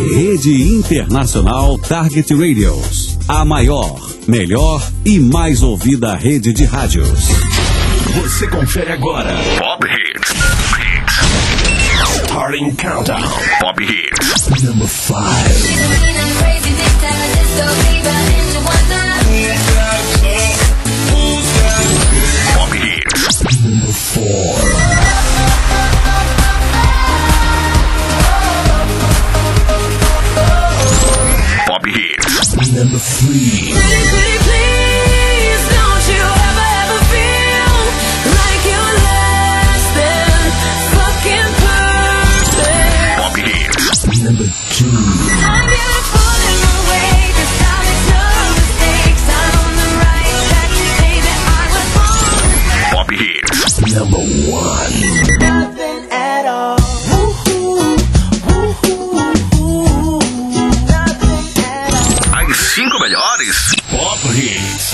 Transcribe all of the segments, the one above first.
Rede Internacional Target Radios. A maior, melhor e mais ouvida rede de rádios. Você confere agora Pop Hits. Starting Countdown. Pop Hits. Number 5. Pop Hits. Number 4. Pop Hits. Number 3. Number 2. I'm beautiful in my way, 'cause I make no mistakes. I'm on the right track, baby, I was born. Pop Hits. Number 1. Nothing at all. Nothing at all. As 5 melhores Pop Hits.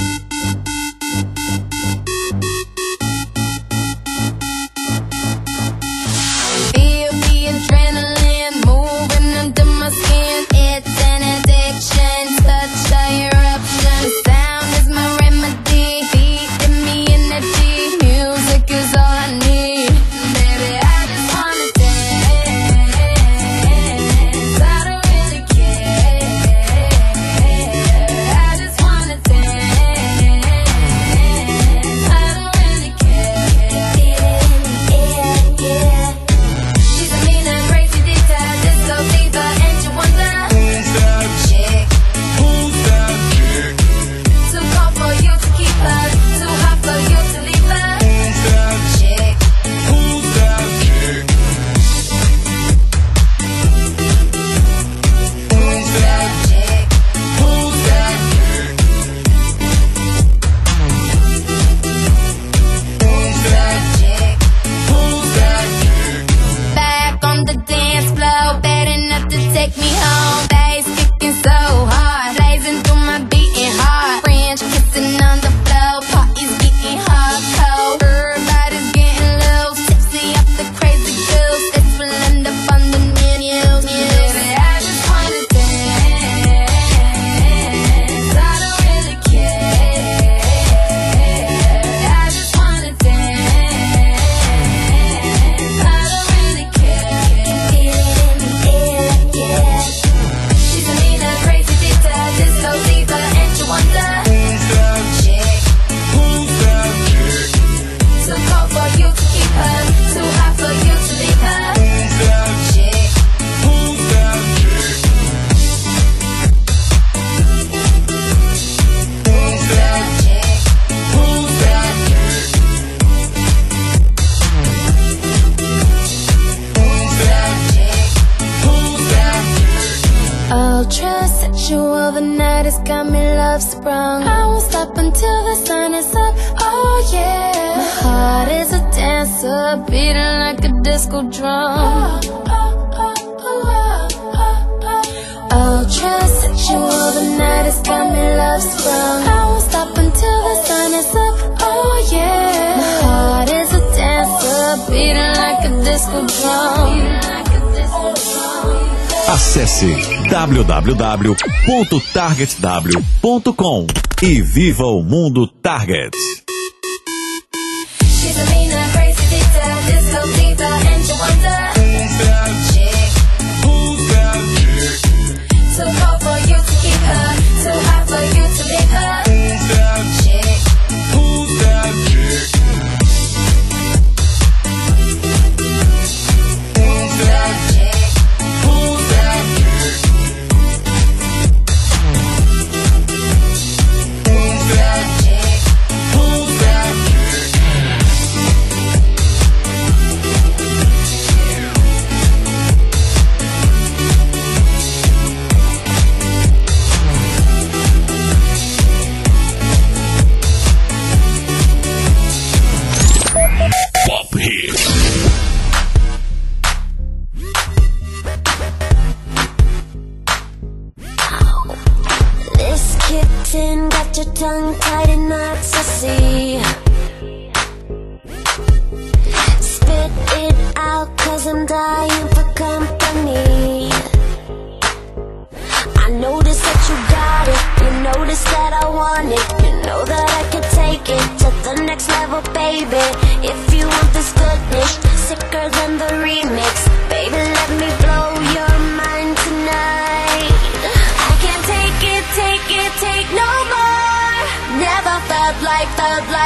Ultra-sexual, the night has got me love sprung. I won't stop until the sun is up, oh yeah. My heart is a dancer, beating like a disco drum. Ultra-sexual, the night has got me love sprung. I won't stop until the sun is up, oh yeah. My heart is a dancer, beating like a disco drum. Acesse www.targetw.com e viva o mundo Target. She's a mean and crazy diva, disco diva, and you wonder who's that chick? Who's that chick? Too cold for you to keep her, too hot for you to leave her. Who's that chick? Who's that chick? Who's that chick? Who's that chick? Who's that chick? Who's that chick? Pop Hits. This kitten got your tongue tied in knots, I see. Spit it out, 'cause I'm dying for company.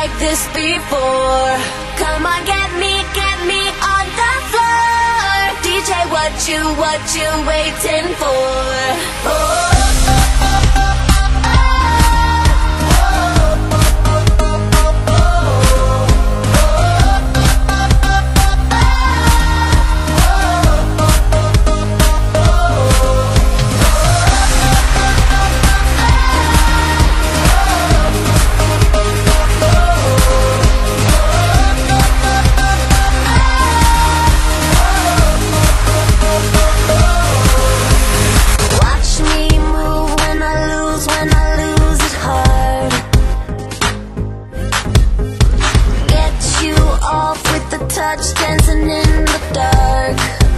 like this before. Come on, get me on the floor. DJ, what you waiting for? Oh. Touch dancing in the dark.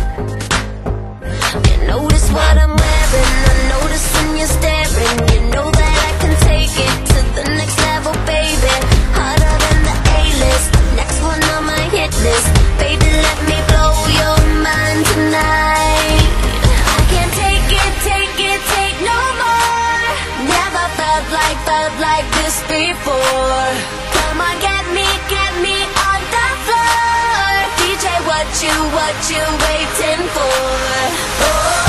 You notice what I'm wearing, I notice when you're staring. You know that I can take it to the next level, baby. Harder than the A-list, next one on my hit list. Baby, let me blow your mind tonight. I can't take no more. Never felt like this before. Come on, get me on the floor. DJ, what you waiting for? Oh.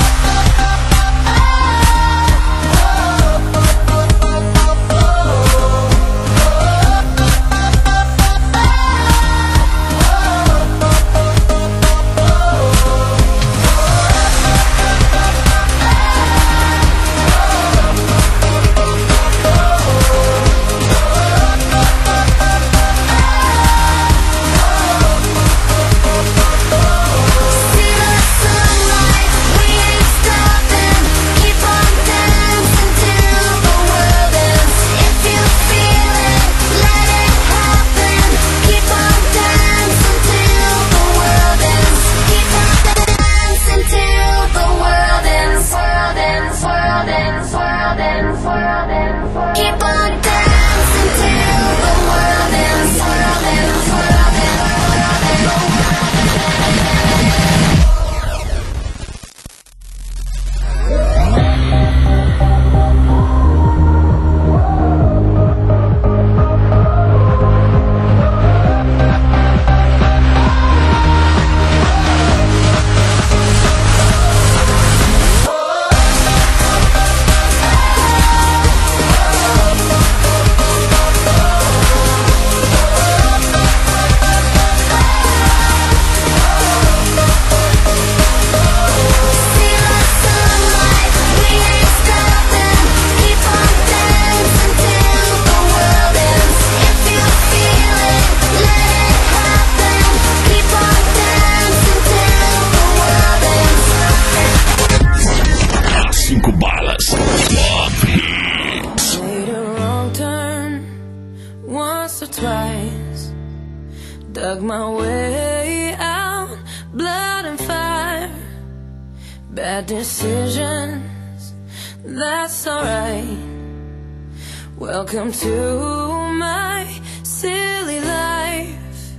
Dug my way out, blood and fire, bad decisions, that's alright. Welcome to my silly life.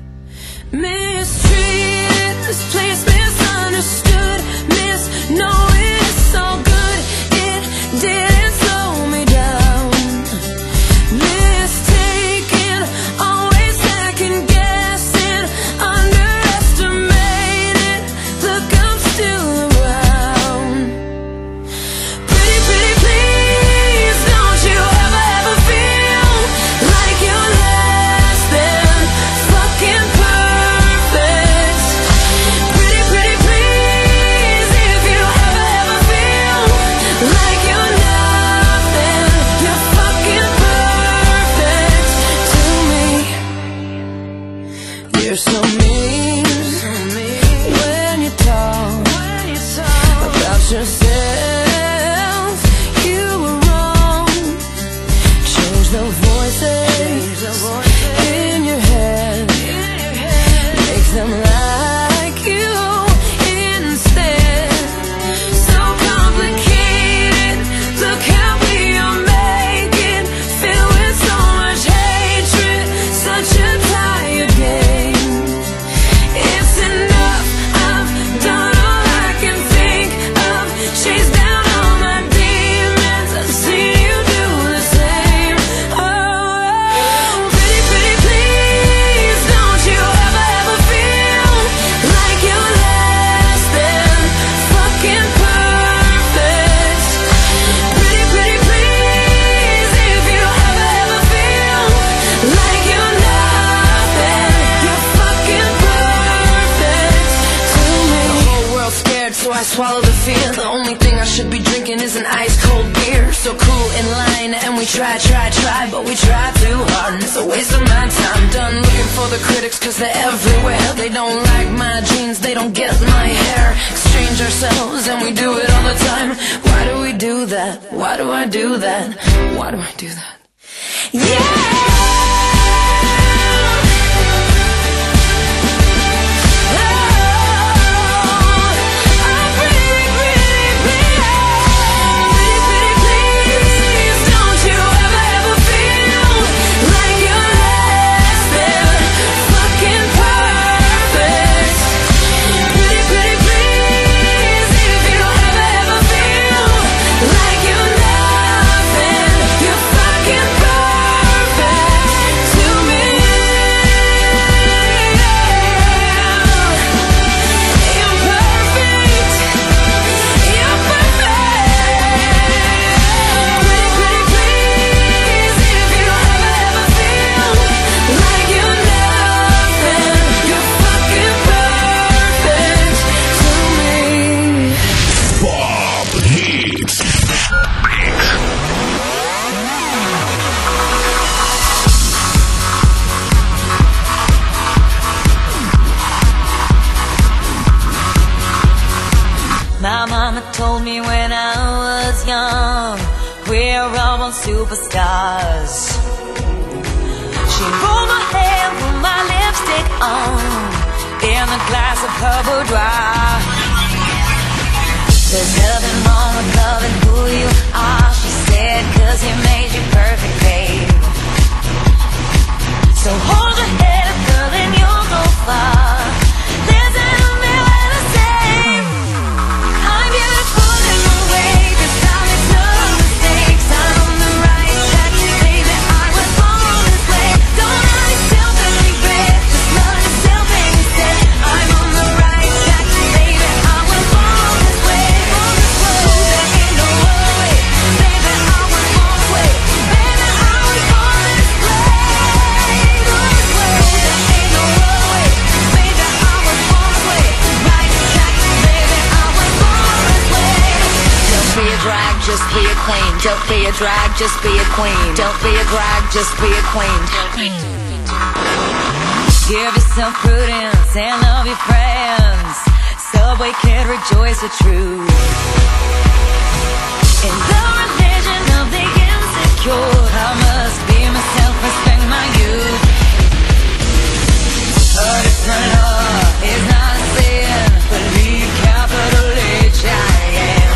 Mistreated, this place misunderstood, knowing it's all good, it didn't slow me down. Mistaken, always second guessing, underestimated, look, I'm still around. Pretty, pretty, please, don't you ever feel like you're less than fucking perfect. I swallow the fear. The only thing I should be drinking is an ice cold beer. So cool in line and we try, but we try too hard and it's a waste of my time. Done looking for the critics cause they're everywhere. They don't like my jeans, they don't get my hair. Exchange ourselves and we do it all the time. Why do we do that? Why do I do that? Why do I do that? Yeah! My mama told me when I was young, we're all superstars. She rolled my hair, put my lipstick on, in a glass of her boudoir. There's nothing wrong with loving who you are, she said, cause he made you perfect, babe. So hold your head up, girl, and you'll go far. Just be a queen. Don't be a drag, just be a queen. Don't be a drag, just be a queen. Give yourself prudence and love your friends. Subway kid, rejoice the truth. In the religion of the insecure, I must be myself, respect my youth. But it's not love, it's not a sin. Believe capital H, I am.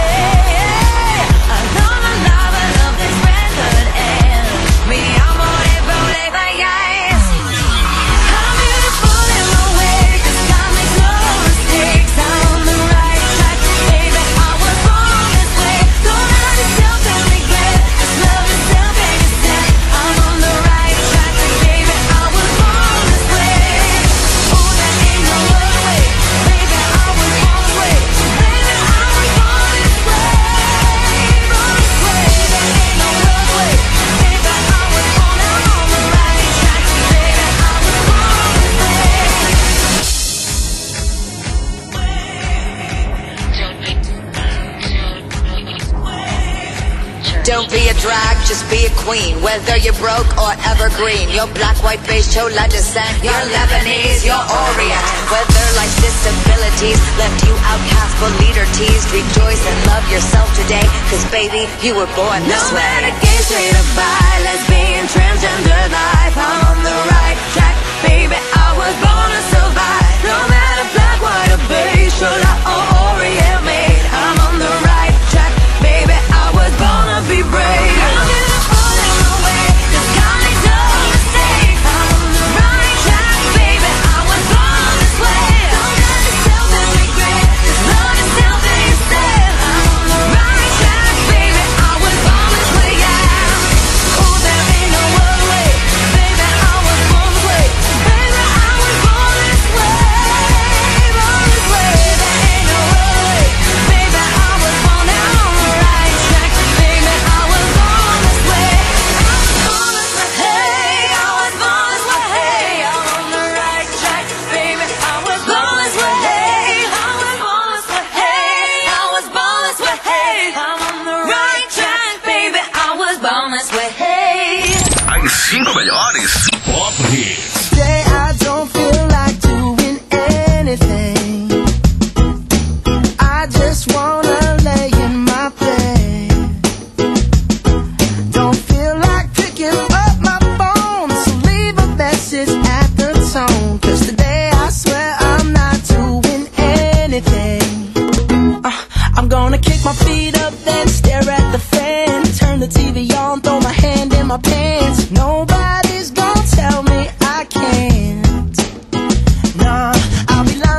Don't be a drag, just be a queen. Whether you're broke or evergreen, you're black, white, beige, chola descent, you're Lebanese, you're Orient. Whether life's disabilities left you outcast but leader teased, rejoice and love yourself today, cause baby, you were born this way. No matter gay, straight or bi, lesbian, transgender life, I'm on the right track, baby, I was born to survive. No matter black, white or beige, chola or Orient made, I'm on the right track, baby, I was born to be brave. I'm gonna fall in my way, cause God makes no mistakes. I'm on the right track, baby, I was born this way. Don't judge yourself and regret, just love yourself and you said. I'm on the right track, baby, I was born this way, yeah. Oh, there ain't no other way, baby, I was born this way. Baby, I was born this way.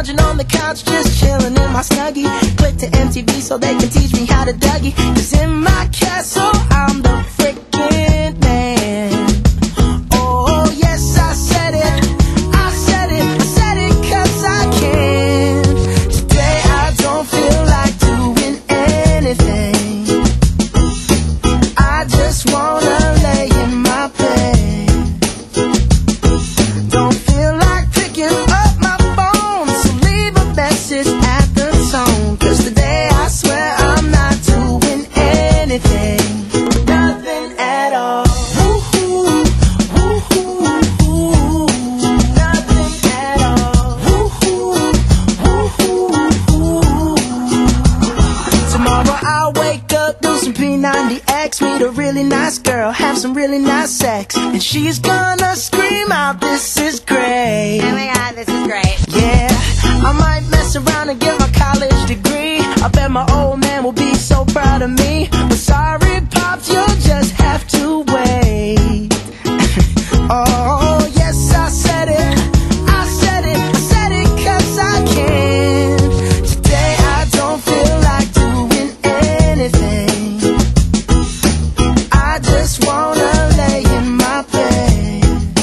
lounging on the couch, just chilling in my Snuggie. Click to MTV so they can teach me how to Dougie. 'Cause in my castle, I'm the freaking man. Oh, yes, I said it. I said it. I said it 'cause I can. Today I don't feel like doing anything. I just wanna lay in my bed. Don't feel like picking up my phone, so leave a message at the tone. 'Cause today I swear I'm not doing anything. Nothing at all. Woo-hoo, woo-hoo, woo-hoo. Nothing at all. Woo-hoo, woo-hoo, woo-hoo. Tomorrow I'll wake up, do some P90X, meet a really nice girl, have some really nice sex, and she's gonna scream out, "This is great." Oh my god, this is great. Yeah, I might mess around and get my college degree. I bet my old man will be so proud of me. But sorry, Pops, you'll just have to wait. Oh, yes, I said it. I said it. I said it 'cause I can. Today I don't feel like doing anything. I just wanna lay in my bed.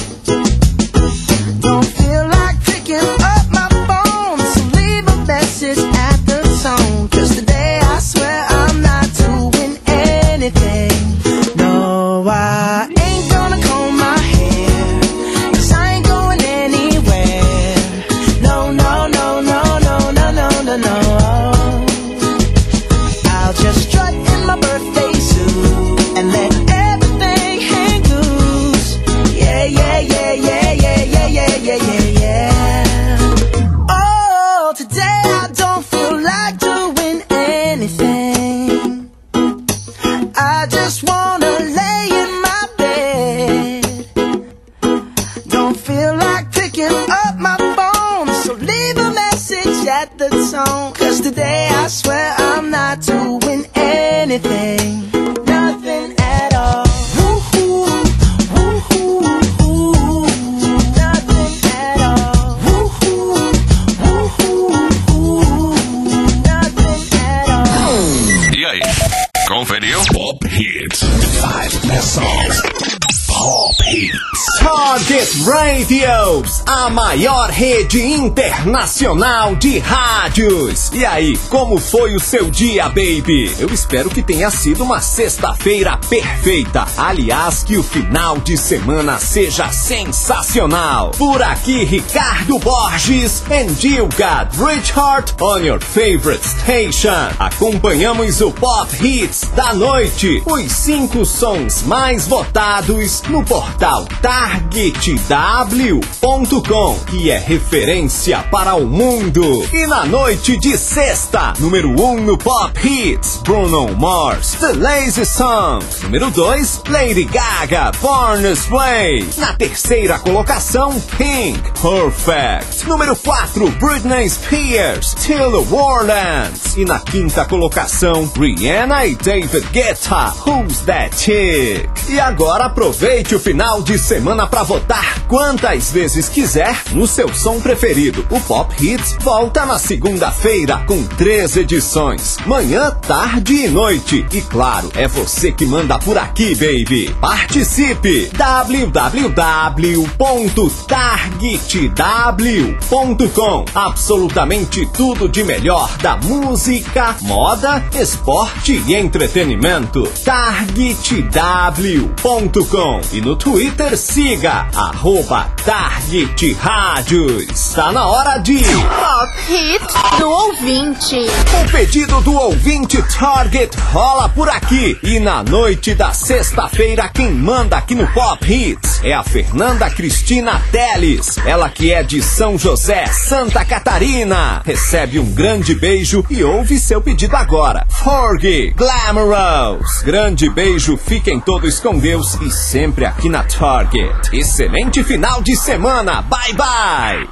Don't feel like picking up my phone, so leave a message at the tone. 'Cause today I swear I'm not doing anything. No, I ain't gonna comb my hair, 'cause I ain't going anywhere. No, no, no, no, no, no, no, no, no. I'll just strut in my birthday suit and let everything hang loose. Yeah, yeah, yeah, yeah, yeah, yeah, yeah, yeah, yeah, yeah. Oh, today I don't feel like doing anything. I just wanna lay in my bed. Don't feel like picking up my phone, so leave a message at the tone. 'Cause today I swear I'm not doing anything. Nothing at all. Woo-hoo, woo-hoo, woo-hoo. Nothing at all. Woo-hoo, woo-hoo, woo-hoo. Nothing at all. E aí, conferiu? Pop Hits. 5 best songs. Pop Hits. Target Radios, a maior rede internacional de rádios. E aí, como foi o seu dia, baby? Eu espero que tenha sido uma sexta-feira perfeita. Aliás, que o final de semana seja sensacional. Por aqui, Ricardo Borges and you got Richard on your favorite station. Acompanhamos o Pop Hits da noite. Os 5 sons mais votados no portal targetw.com, que é referência para o mundo. E na noite de sexta, número 1 no Pop Hits, Bruno Mars, The Lazy Song. Número 2, Lady Gaga, Born This Way. Na terceira colocação, Pink, Perfect. Número 4, Britney Spears, Till the World Ends. E na quinta colocação, Rihanna e David Guetta, Who's That Chick? E agora aproveite o final de semana para votar quantas vezes quiser no seu som preferido. O Pop Hits volta na segunda-feira com 3 edições, manhã, tarde e noite. E claro, é você que manda por aqui, baby. Participe! www.targetw.com. Absolutamente tudo de melhor da música, moda, esporte e entretenimento. targetw.com. E no Twitter siga @TargetRádios. Tá na hora de Pop Hits do ouvinte. O pedido do ouvinte Target rola por aqui. E na noite da sexta-feira, quem manda aqui no Pop Hits é a Fernanda Cristina Teles. Ela que é de São José, Santa Catarina. Recebe um grande beijo e ouve seu pedido agora. Fergie, Glamorous. Grande beijo, fiquem todos com Deus e sempre aqui na Target. Excelente final de semana. Bye, bye.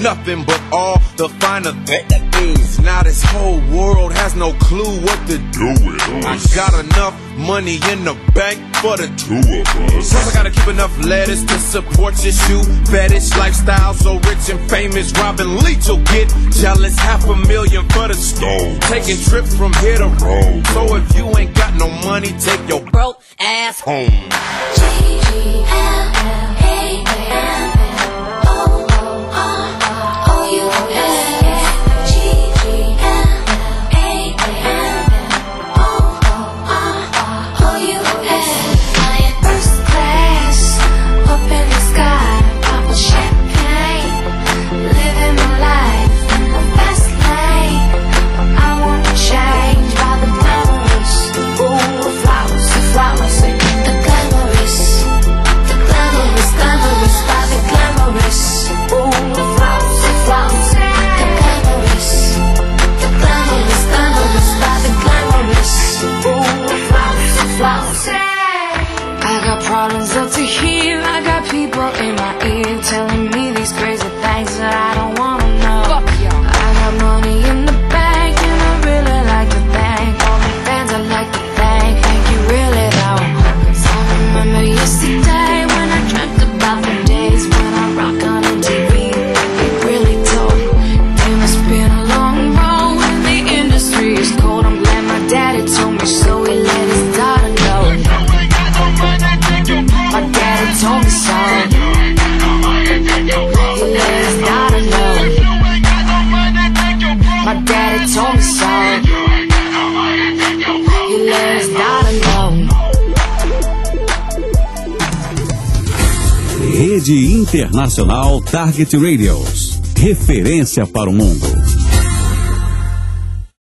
nothing but all the finer things. Now this whole world has no clue what to do with us. I got enough money in the bank for the two of us. Plus I gotta keep enough lettuce to support your shoe fetish lifestyle. So rich and famous, Robin Leach will get jealous. $500,000 for the stove, taking trips from here to Rome. So if you ain't got no money, take your broke ass home. Problems up to here, I got people in my ear telling me these crazy things that I don't wanna know. I got money in the bank and I really like to thank all the fans. I like to thank you really though. 'Cause I remember yesterday when I dreamt about the days when I rock on MTV. It really told. It must been a long road when the industry is cold. I'm glad my daddy told me so. He let his daughter know. My daddy told me so. He let his daughter know. My daddy told me so. He let his daughter know. Rede Internacional Target Radios. Referência para o mundo.